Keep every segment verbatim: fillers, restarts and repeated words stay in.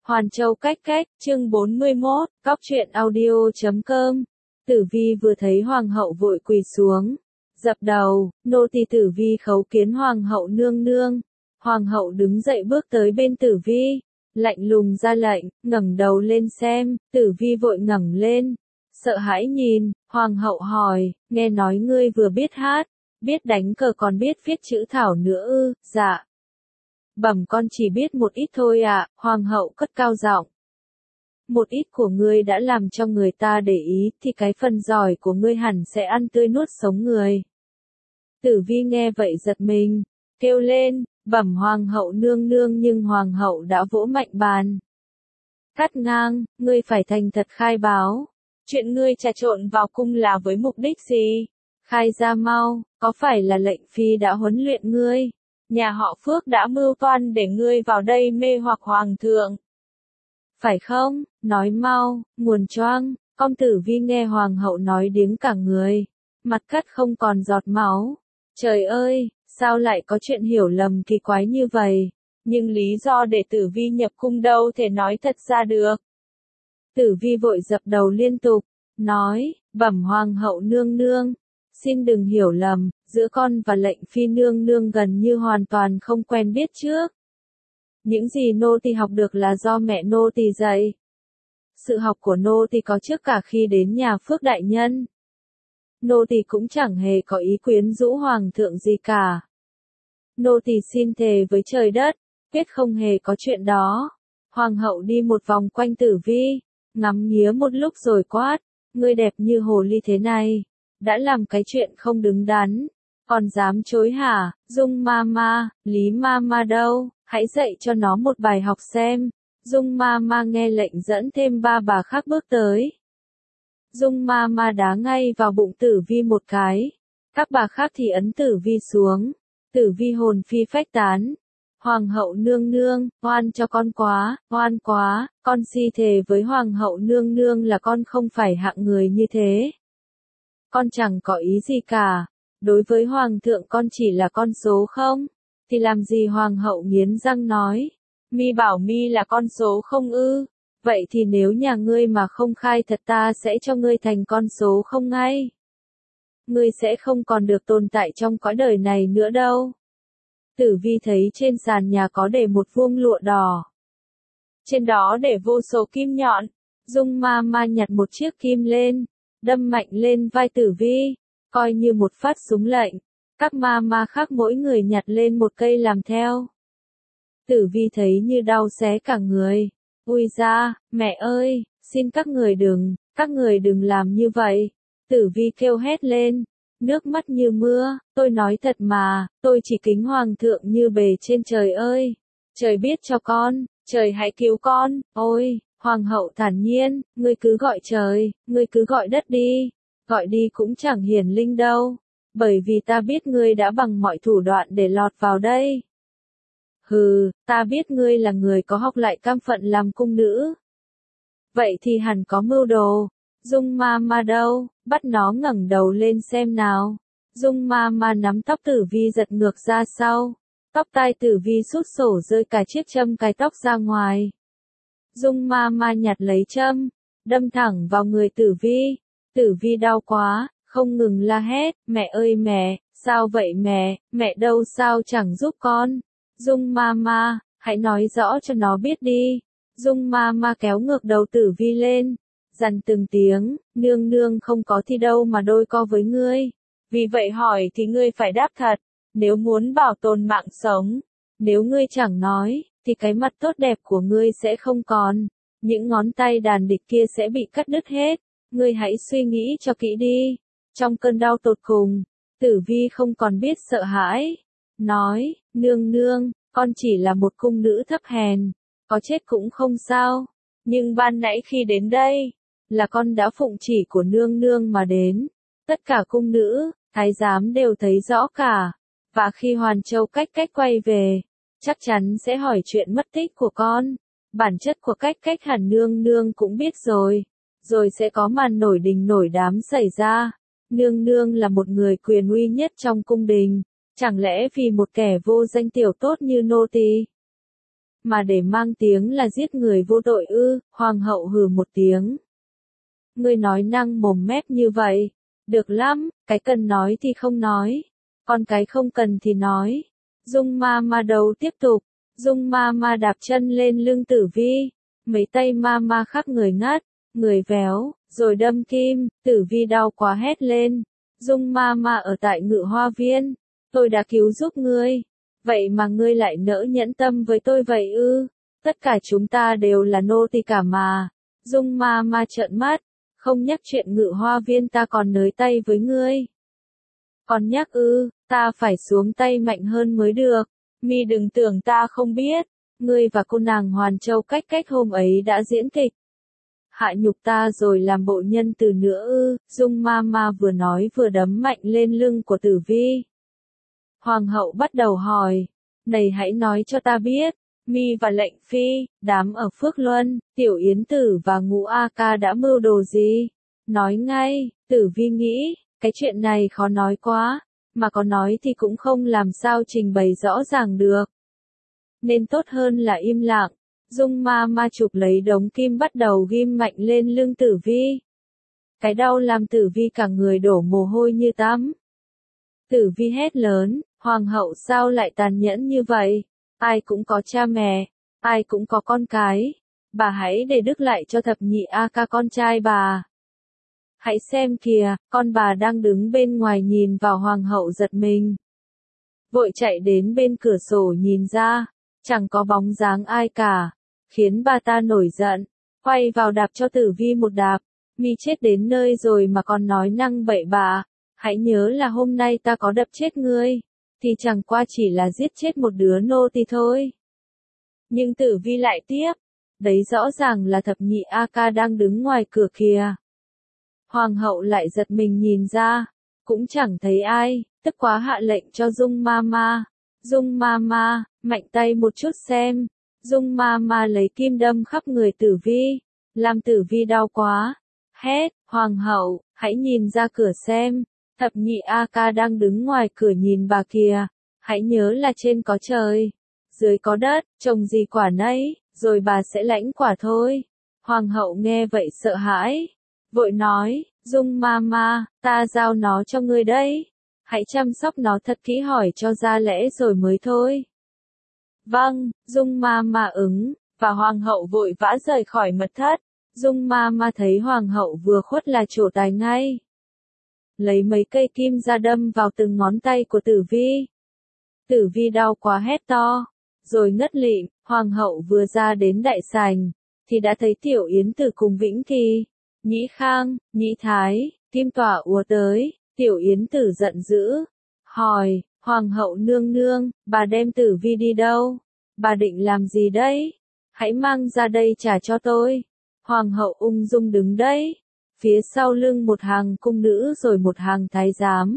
Hoàn Châu cách cách, chương bốn mươi mốt, cóc truyện audio chấm com. Tử Vi vừa thấy hoàng hậu vội quỳ xuống, dập đầu, nô tỳ Tử Vi khấu kiến hoàng hậu nương nương. Hoàng hậu đứng dậy bước tới bên Tử Vi, lạnh lùng ra lệnh, ngẩng đầu lên xem. Tử Vi vội ngẩng lên, sợ hãi nhìn, hoàng hậu hỏi, nghe nói ngươi vừa biết hát, biết đánh cờ còn biết viết chữ thảo nữa ư? Dạ. Bẩm con chỉ biết một ít thôi ạ, hoàng hậu cất cao giọng. Một ít của ngươi đã làm cho người ta để ý, thì cái phần giỏi của ngươi hẳn sẽ ăn tươi nuốt sống người. Tử Vi nghe vậy giật mình, kêu lên, bẩm hoàng hậu nương nương, nhưng hoàng hậu đã vỗ mạnh bàn. Cắt ngang, ngươi phải thành thật khai báo. Chuyện ngươi trà trộn vào cung là với mục đích gì? Khai ra mau, có phải là lệnh phi đã huấn luyện ngươi? Nhà họ Phước đã mưu toan để ngươi vào đây mê hoặc hoàng thượng. Phải không? Nói mau, nguồn choang. Công Tử Vi nghe hoàng hậu nói điếng cả người, mặt cắt không còn giọt máu. Trời ơi, sao lại có chuyện hiểu lầm kỳ quái như vậy? Nhưng lý do để Tử Vi nhập cung đâu thể nói thật ra được. Tử Vi vội dập đầu liên tục, nói, bẩm hoàng hậu nương nương, xin đừng hiểu lầm, giữa con và lệnh phi nương nương gần như hoàn toàn không quen biết trước. Những gì nô tỳ học được là do mẹ nô tỳ dạy. Sự học của nô tỳ có trước cả khi đến nhà Phước đại nhân. Nô tỳ cũng chẳng hề có ý quyến rũ hoàng thượng gì cả. Nô tỳ xin thề với trời đất, quyết không hề có chuyện đó. Hoàng hậu đi một vòng quanh Tử Vi, ngắm nghía một lúc rồi quát, ngươi đẹp như hồ ly thế này, đã làm cái chuyện không đứng đắn, còn dám chối hả? Dung Mama, Lý Mama đâu, hãy dạy cho nó một bài học xem. Dung Mama nghe lệnh dẫn thêm ba bà khác bước tới. Dung Mama đá ngay vào bụng Tử Vi một cái, các bà khác thì ấn Tử Vi xuống. Tử Vi hồn phi phách tán. Hoàng hậu nương nương, oan cho con quá, oan quá, con si thề với hoàng hậu nương nương là con không phải hạng người như thế. Con chẳng có ý gì cả, đối với hoàng thượng con chỉ là con số không, thì làm gì? Hoàng hậu nghiến răng nói, mi bảo mi là con số không ư, vậy thì nếu nhà ngươi mà không khai thật ta sẽ cho ngươi thành con số không ngay. Ngươi sẽ không còn được tồn tại trong cõi đời này nữa đâu. Tử Vi thấy trên sàn nhà có để một vuông lụa đỏ. Trên đó để vô số kim nhọn. Dung Mama nhặt một chiếc kim lên, đâm mạnh lên vai Tử Vi, coi như một phát súng lệnh. Các Mama khác mỗi người nhặt lên một cây làm theo. Tử Vi thấy như đau xé cả người. Ui da, mẹ ơi, xin các người đừng, các người đừng làm như vậy. Tử Vi kêu hét lên, nước mắt như mưa, tôi nói thật mà, tôi chỉ kính hoàng thượng như bề trên trời ơi. Trời biết cho con, trời hãy cứu con, ôi, hoàng hậu thản nhiên, ngươi cứ gọi trời, ngươi cứ gọi đất đi, gọi đi cũng chẳng hiển linh đâu, bởi vì ta biết ngươi đã bằng mọi thủ đoạn để lọt vào đây. Hừ, ta biết ngươi là người có học lại cam phận làm cung nữ. Vậy thì hẳn có mưu đồ. Dung Mama đâu, bắt nó ngẩng đầu lên xem nào. Dung Mama nắm tóc Tử Vi giật ngược ra sau. Tóc tai Tử Vi sút sổ rơi cả chiếc châm cài tóc ra ngoài. Dung Mama nhặt lấy châm, đâm thẳng vào người Tử Vi. Tử Vi đau quá, không ngừng la hét, mẹ ơi mẹ, sao vậy mẹ, mẹ đâu sao chẳng giúp con. Dung Mama, hãy nói rõ cho nó biết đi. Dung Mama kéo ngược đầu Tử Vi lên, dằn từng tiếng, nương nương không có thi đâu mà đôi co với ngươi. Vì vậy hỏi thì ngươi phải đáp thật, nếu muốn bảo tồn mạng sống. Nếu ngươi chẳng nói, thì cái mặt tốt đẹp của ngươi sẽ không còn. Những ngón tay đàn địch kia sẽ bị cắt đứt hết. Ngươi hãy suy nghĩ cho kỹ đi. Trong cơn đau tột cùng, Tử Vi không còn biết sợ hãi. Nói, nương nương, con chỉ là một cung nữ thấp hèn, có chết cũng không sao. Nhưng ban nãy khi đến đây, là con đã phụng chỉ của nương nương mà đến. Tất cả cung nữ, thái giám đều thấy rõ cả. Và khi Hoàn Châu cách cách quay về, chắc chắn sẽ hỏi chuyện mất tích của con. Bản chất của cách cách hẳn nương nương cũng biết rồi. Rồi sẽ có màn nổi đình nổi đám xảy ra. Nương nương là một người quyền uy nhất trong cung đình. Chẳng lẽ vì một kẻ vô danh tiểu tốt như nô tỳ mà để mang tiếng là giết người vô tội ư? Hoàng hậu hừ một tiếng. Ngươi nói năng mồm mép như vậy. Được lắm, cái cần nói thì không nói. Còn cái không cần thì nói. Dung ma ma đầu tiếp tục. Dung ma ma đạp chân lên lưng Tử Vi. Mấy tay ma ma khắp người ngắt, người véo, rồi đâm kim. Tử Vi đau quá hét lên. Dung ma ma ở tại Ngự Hoa Viên. Tôi đã cứu giúp ngươi. Vậy mà ngươi lại nỡ nhẫn tâm với tôi vậy ư? Tất cả chúng ta đều là nô tỳ cả mà. Dung ma ma trợn mắt. Không nhắc chuyện Ngự Hoa Viên ta còn nới tay với ngươi. Còn nhắc ư, ta phải xuống tay mạnh hơn mới được. Mi đừng tưởng ta không biết. Ngươi và cô nàng Hoàn Châu cách cách hôm ấy đã diễn kịch. Hạ nhục ta rồi làm bộ nhân từ nữa ư? Dung ma ma vừa nói vừa đấm mạnh lên lưng của Tử Vi. Hoàng hậu bắt đầu hỏi. Này hãy nói cho ta biết. Mi và lệnh phi, đám ở Phước Luân, Tiểu Yến Tử và Ngũ A Ca đã mưu đồ gì? Nói ngay. Tử Vi nghĩ, cái chuyện này khó nói quá, mà có nói thì cũng không làm sao trình bày rõ ràng được. Nên tốt hơn là im lặng. Dung ma ma chụp lấy đống kim bắt đầu ghim mạnh lên lưng Tử Vi. Cái đau làm Tử Vi cả người đổ mồ hôi như tắm. Tử Vi hét lớn, Hoàng hậu sao lại tàn nhẫn như vậy? Ai cũng có cha mẹ, ai cũng có con cái. Bà hãy để đức lại cho thập nhị A Ca con trai bà. Hãy xem kìa, con bà đang đứng bên ngoài nhìn vào Hoàng hậu giật mình. Vội chạy đến bên cửa sổ nhìn ra, chẳng có bóng dáng ai cả, khiến bà ta nổi giận, quay vào đạp cho Tử Vi một đạp. Mi chết đến nơi rồi mà còn nói năng bậy bạ, hãy nhớ là hôm nay ta có đập chết ngươi, thì chẳng qua chỉ là giết chết một đứa nô tỳ thôi. Nhưng Tử Vi lại tiếp, đấy rõ ràng là thập nhị A Ca đang đứng ngoài cửa kìa. Hoàng hậu lại giật mình nhìn ra, cũng chẳng thấy ai, tức quá hạ lệnh cho Dung ma ma. Dung ma ma, mạnh tay một chút xem. Dung ma ma lấy kim đâm khắp người Tử Vi, làm Tử Vi đau quá. Hét, Hoàng hậu, hãy nhìn ra cửa xem. Thập nhị A Ca đang đứng ngoài cửa nhìn bà kìa. Hãy nhớ là trên có trời, dưới có đất, trồng gì quả nấy, rồi bà sẽ lãnh quả thôi. Hoàng hậu nghe vậy sợ hãi, vội nói, Dung ma ma, ta giao nó cho ngươi đấy. Hãy chăm sóc nó thật kỹ hỏi cho ra lẽ rồi mới thôi. Vâng, Dung ma ma ứng, và Hoàng hậu vội vã rời khỏi mật thất. Dung ma ma thấy Hoàng hậu vừa khuất là trổ tài ngay. Lấy mấy cây kim ra đâm vào từng ngón tay của Tử Vi. Tử Vi đau quá hét to, rồi ngất lịm. Hoàng hậu vừa ra đến đại sảnh, thì đã thấy Tiểu Yến Tử cùng Vĩnh Kỳ, Nhĩ Khang, Nhĩ Thái, Kim Tỏa ùa tới. Tiểu Yến Tử giận dữ, hỏi, Hoàng hậu nương nương, bà đem Tử Vi đi đâu? Bà định làm gì đấy? Hãy mang ra đây trả cho tôi. Hoàng hậu ung dung đứng đấy, phía sau lưng một hàng cung nữ rồi một hàng thái giám.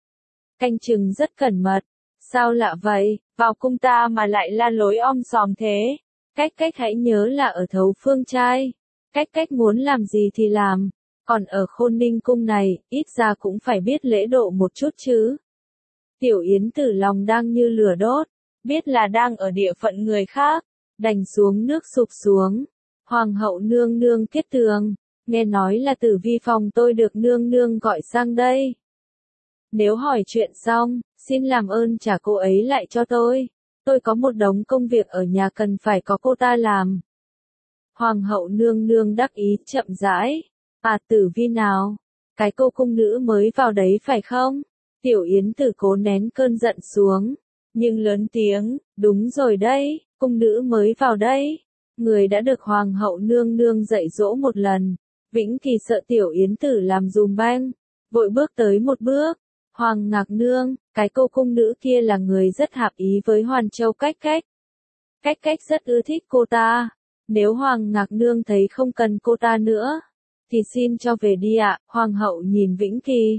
Canh chừng rất cẩn mật. Sao lạ vậy, vào cung ta mà lại la lối om sòm thế? Cách cách hãy nhớ là ở Thấu Phương trai. Cách cách muốn làm gì thì làm. Còn ở Khôn Ninh cung này, ít ra cũng phải biết lễ độ một chút chứ. Tiểu Yến Tử lòng đang như lửa đốt, biết là đang ở địa phận người khác, đành xuống nước sụp xuống. Hoàng hậu nương nương kết tường, nghe nói là Tử Vi phòng tôi được nương nương gọi sang đây. Nếu hỏi chuyện xong, xin làm ơn trả cô ấy lại cho tôi. Tôi có một đống công việc ở nhà cần phải có cô ta làm. Hoàng hậu nương nương đắc ý chậm rãi. À, Tử Vi nào? Cái cô cung nữ mới vào đấy phải không? Tiểu Yến Tử cố nén cơn giận xuống, nhưng lớn tiếng, đúng rồi đấy, cung nữ mới vào đấy. Người đã được Hoàng hậu nương nương dạy dỗ một lần. Vĩnh Kỳ sợ Tiểu Yến Tử làm dùm beng, vội bước tới một bước. Hoàng Ngạc Nương, cái cô cung nữ kia là người rất hợp ý với Hoàn Châu Cách Cách. Cách Cách rất ưa thích cô ta. Nếu Hoàng Ngạc Nương thấy không cần cô ta nữa, thì xin cho về đi ạ. Hoàng hậu nhìn Vĩnh Kỳ,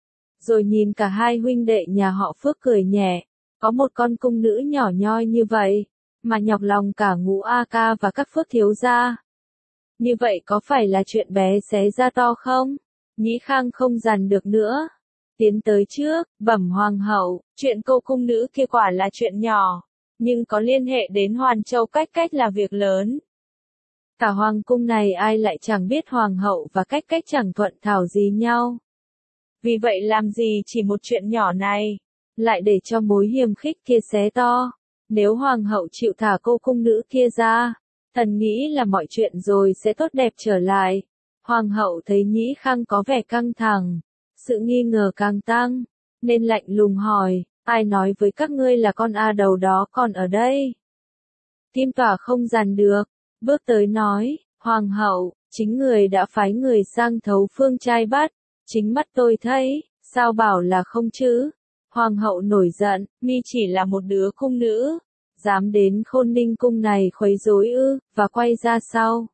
rồi nhìn cả hai huynh đệ nhà họ Phước cười nhẹ. Có một con cung nữ nhỏ nhoi như vậy, mà nhọc lòng cả Ngũ A Ca và các Phước thiếu gia. Như vậy có phải là chuyện bé xé ra to không? Nhĩ Khang không dằn được nữa, tiến tới trước, bẩm Hoàng hậu, chuyện cô cung nữ kia quả là chuyện nhỏ. nhưng có liên hệ đến Hoàn Châu Cách Cách là việc lớn. Cả hoàng cung này ai lại chẳng biết hoàng hậu và Cách Cách chẳng thuận thảo gì nhau. Vì vậy làm gì chỉ một chuyện nhỏ này, lại để cho mối hiềm khích kia xé to. Nếu hoàng hậu chịu thả cô cung nữ kia ra, thần nghĩ là mọi chuyện rồi sẽ tốt đẹp trở lại. Hoàng hậu thấy Nhĩ Khang có vẻ căng thẳng, sự nghi ngờ càng tăng, nên lạnh lùng hỏi, ai nói với các ngươi là con A đầu đó còn ở đây? Kim Tỏa không dằn được, bước tới nói, Hoàng hậu, chính người đã phái người sang thấu phương trai bắt, chính mắt tôi thấy, sao bảo là không chứ? Hoàng hậu nổi giận, mi chỉ là một đứa cung nữ, dám đến Khôn Ninh cung này khuấy rối ư, và quay ra sau.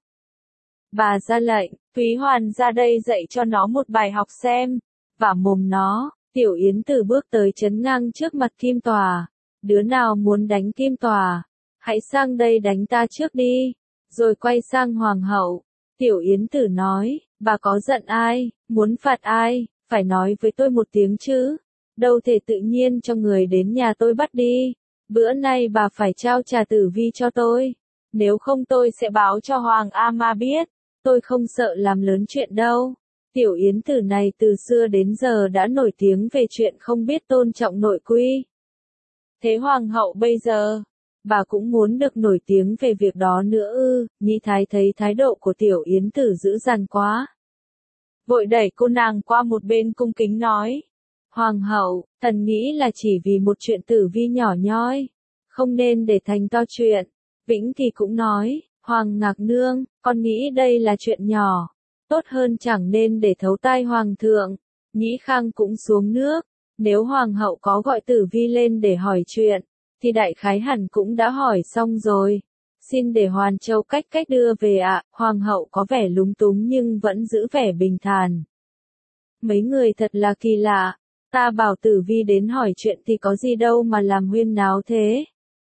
Bà ra lệnh, Thúy Hoàn ra đây dạy cho nó một bài học xem, và mồm nó. Tiểu Yến Tử bước tới chấn ngang trước mặt Kim Tòa, đứa nào muốn đánh Kim Tòa, hãy sang đây đánh ta trước đi, rồi quay sang Hoàng hậu. Tiểu Yến Tử nói, bà có giận ai, muốn phạt ai, phải nói với tôi một tiếng chứ, đâu thể tự nhiên cho người đến nhà tôi bắt đi, bữa nay bà phải trao trà tử vi cho tôi, nếu không tôi sẽ báo cho Hoàng A Ma biết, tôi không sợ làm lớn chuyện đâu. Tiểu Yến Tử này từ xưa đến giờ đã nổi tiếng về chuyện không biết tôn trọng nội quy. Thế hoàng hậu bây giờ, bà cũng muốn được nổi tiếng về việc đó nữa ư? Nhĩ Thái thấy thái độ của Tiểu Yến Tử dữ dằn quá, vội đẩy cô nàng qua một bên cung kính nói, Hoàng hậu, thần nghĩ là chỉ vì một chuyện tử vi nhỏ nhoi, không nên để thành to chuyện. Vĩnh Kỳ cũng nói, Hoàng Ngạc Nương, con nghĩ đây là chuyện nhỏ, tốt hơn chẳng nên để thấu tai Hoàng thượng. Nhĩ Khang cũng xuống nước, nếu Hoàng hậu có gọi tử vi lên để hỏi chuyện, thì đại khái hẳn cũng đã hỏi xong rồi. Xin để Hoàn Châu Cách Cách đưa về ạ. Hoàng hậu có vẻ lúng túng nhưng vẫn giữ vẻ bình thản. Mấy người thật là kỳ lạ, ta bảo tử vi đến hỏi chuyện thì có gì đâu mà làm huyên náo thế.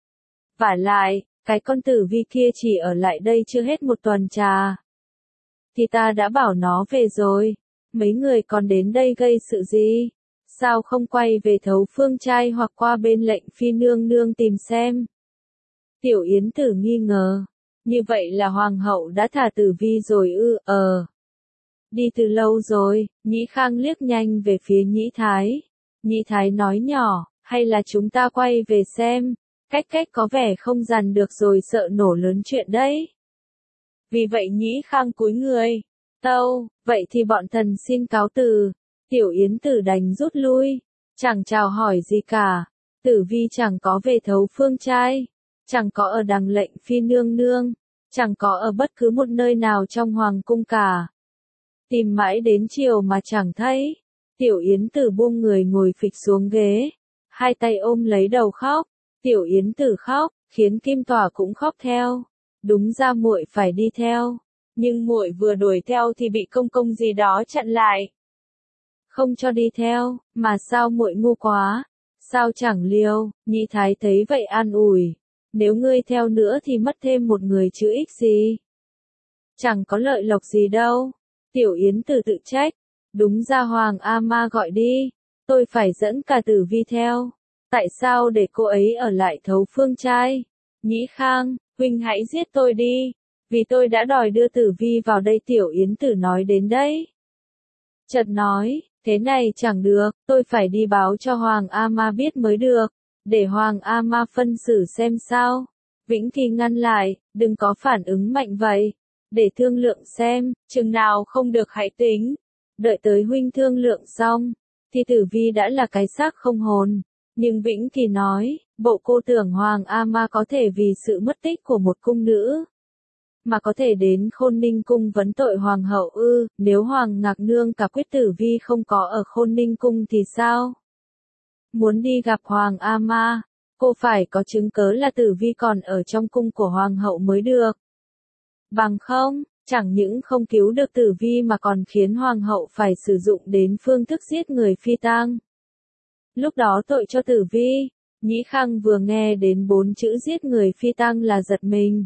Vả lại, cái con tử vi kia chỉ ở lại đây chưa hết một tuần trà. Thì ta đã bảo nó về rồi, mấy người còn đến đây gây sự gì? Sao không quay về thấu phương trai hoặc qua bên lệnh phi nương nương tìm xem? Tiểu Yến Tử nghi ngờ, như vậy là hoàng hậu đã thả tử vi rồi ư? Ờ, đi từ lâu rồi. Nhĩ Khang liếc nhanh về phía Nhĩ Thái. Nhĩ Thái nói nhỏ, hay là chúng ta quay về xem? Cách Cách có vẻ không dằn được rồi, sợ nổ lớn chuyện đấy. Vì vậy Nhĩ Khang cúi người, tâu, vậy thì bọn thần xin cáo từ. Tiểu Yến Tử đành rút lui, chẳng chào hỏi gì cả. Tử vi chẳng có về thấu phương trai, chẳng có ở đằng lệnh phi nương nương, chẳng có ở bất cứ một nơi nào trong hoàng cung cả. Tìm mãi đến chiều mà chẳng thấy. Tiểu Yến Tử buông người ngồi phịch xuống ghế, hai tay ôm lấy đầu khóc. Tiểu Yến Tử khóc, khiến Kim Tỏa cũng khóc theo. Đúng ra muội phải đi theo, nhưng muội vừa đuổi theo thì bị công công gì đó chặn lại, không cho đi theo. Mà sao muội ngu quá, sao chẳng liều? Nhĩ Thái thấy vậy an ủi, nếu ngươi theo nữa thì mất thêm một người chứ ích gì, chẳng có lợi lộc gì đâu. Tiểu Yến Tử tự trách, đúng ra Hoàng A Ma gọi đi, tôi phải dẫn cả tử vi theo, tại sao để cô ấy ở lại thấu phương trai? Nhĩ Khang, huynh hãy giết tôi đi, vì tôi đã đòi đưa tử vi vào đây. Tiểu Yến Tử nói đến đây, chợt nói, thế này chẳng được, tôi phải đi báo cho Hoàng A Ma biết mới được, để Hoàng A Ma phân xử xem sao. Vĩnh Kỳ ngăn lại, đừng có phản ứng mạnh vậy, để thương lượng xem, chừng nào không được hãy tính, đợi tới huynh thương lượng xong, thì tử vi đã là cái xác không hồn. Nhưng Vĩnh Kỳ nói, bộ cô tưởng Hoàng A Ma có thể vì sự mất tích của một cung nữ, mà có thể đến Khôn Ninh cung vấn tội hoàng hậu ư? Nếu Hoàng Ngạc Nương cả quyết tử vi không có ở Khôn Ninh cung thì sao? Muốn đi gặp Hoàng A Ma, cô phải có chứng cớ là tử vi còn ở trong cung của hoàng hậu mới được. Bằng không, chẳng những không cứu được tử vi mà còn khiến hoàng hậu phải sử dụng đến phương thức giết người phi tang. Lúc đó tội cho tử vi. Nhĩ Khang vừa nghe đến bốn chữ giết người phi tang là giật mình,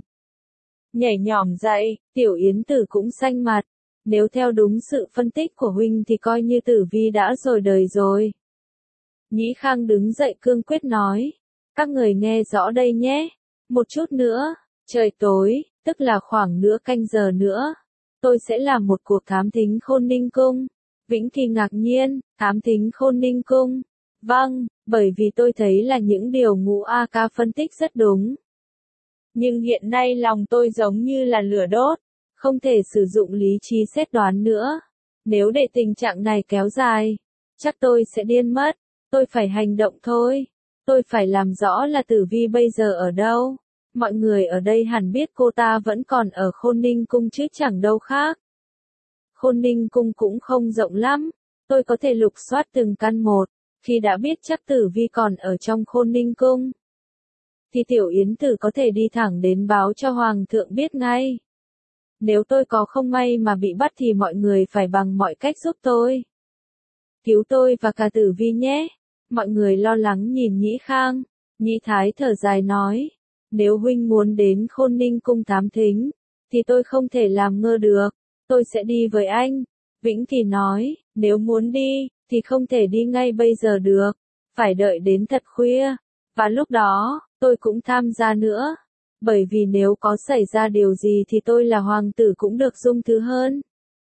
nhảy nhỏm dậy. Tiểu Yến Tử cũng xanh mặt, nếu theo đúng sự phân tích của huynh thì coi như tử vi đã rồi đời rồi. Nhĩ Khang đứng dậy cương quyết nói, Các người nghe rõ đây nhé. Một chút nữa, trời tối, tức là khoảng nửa canh giờ nữa, tôi sẽ làm một cuộc thám thính Khôn Ninh Cung. Vĩnh Kỳ ngạc nhiên, thám thính Khôn Ninh Cung. Vâng, bởi vì tôi thấy là những điều Ngũ A Ca phân tích rất đúng. Nhưng hiện nay lòng tôi giống như là lửa đốt, không thể sử dụng lý trí xét đoán nữa. Nếu để tình trạng này kéo dài, chắc tôi sẽ điên mất. Tôi phải hành động thôi. Tôi phải làm rõ là Tử Vi bây giờ ở đâu. Mọi người ở đây hẳn biết cô ta vẫn còn ở Khôn Ninh Cung chứ chẳng đâu khác. Khôn Ninh Cung cũng không rộng lắm. Tôi có thể lục soát từng căn một. Khi đã biết chắc Tử Vi còn ở trong Khôn Ninh Cung, thì Tiểu Yến Tử có thể đi thẳng đến báo cho Hoàng thượng biết ngay. Nếu tôi có không may mà bị bắt thì mọi người phải bằng mọi cách giúp tôi. Cứu tôi và cả Tử Vi nhé. Mọi người lo lắng nhìn Nhĩ Khang. Nhĩ Thái thở dài nói. Nếu huynh muốn đến Khôn Ninh Cung thám thính, thì tôi không thể làm ngơ được. Tôi sẽ đi với anh. Vĩnh Kỳ nói, nếu muốn đi, thì không thể đi ngay bây giờ được. Phải đợi đến thật khuya. Và lúc đó, tôi cũng tham gia nữa. Bởi vì nếu có xảy ra điều gì thì tôi là hoàng tử cũng được dung thứ hơn.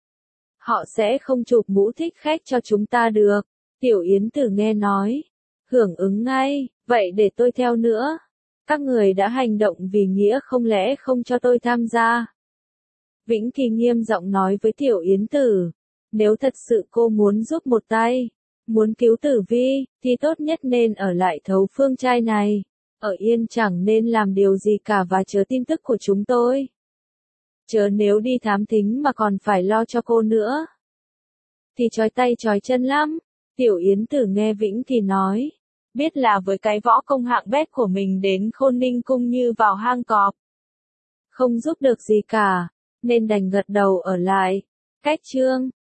Họ sẽ không chụp mũ thích khách cho chúng ta được. Tiểu Yến Tử nghe nói. Hưởng ứng ngay, vậy để tôi theo nữa. Các người đã hành động vì nghĩa không lẽ không cho tôi tham gia. Vĩnh Kỳ nghiêm giọng nói với Tiểu Yến Tử. Nếu thật sự cô muốn giúp một tay, muốn cứu Tử Vi, thì tốt nhất nên ở lại Thấu Phương trai này. Ở yên chẳng nên làm điều gì cả và chờ tin tức của chúng tôi. Chớ nếu đi thám thính mà còn phải lo cho cô nữa, thì trói tay trói chân lắm. Tiểu Yến Tử nghe Vĩnh Kỳ nói. Biết là với cái võ công hạng bét của mình đến Khôn Ninh Cung như vào hang cọp. Không giúp được gì cả, nên đành gật đầu ở lại. Cách chương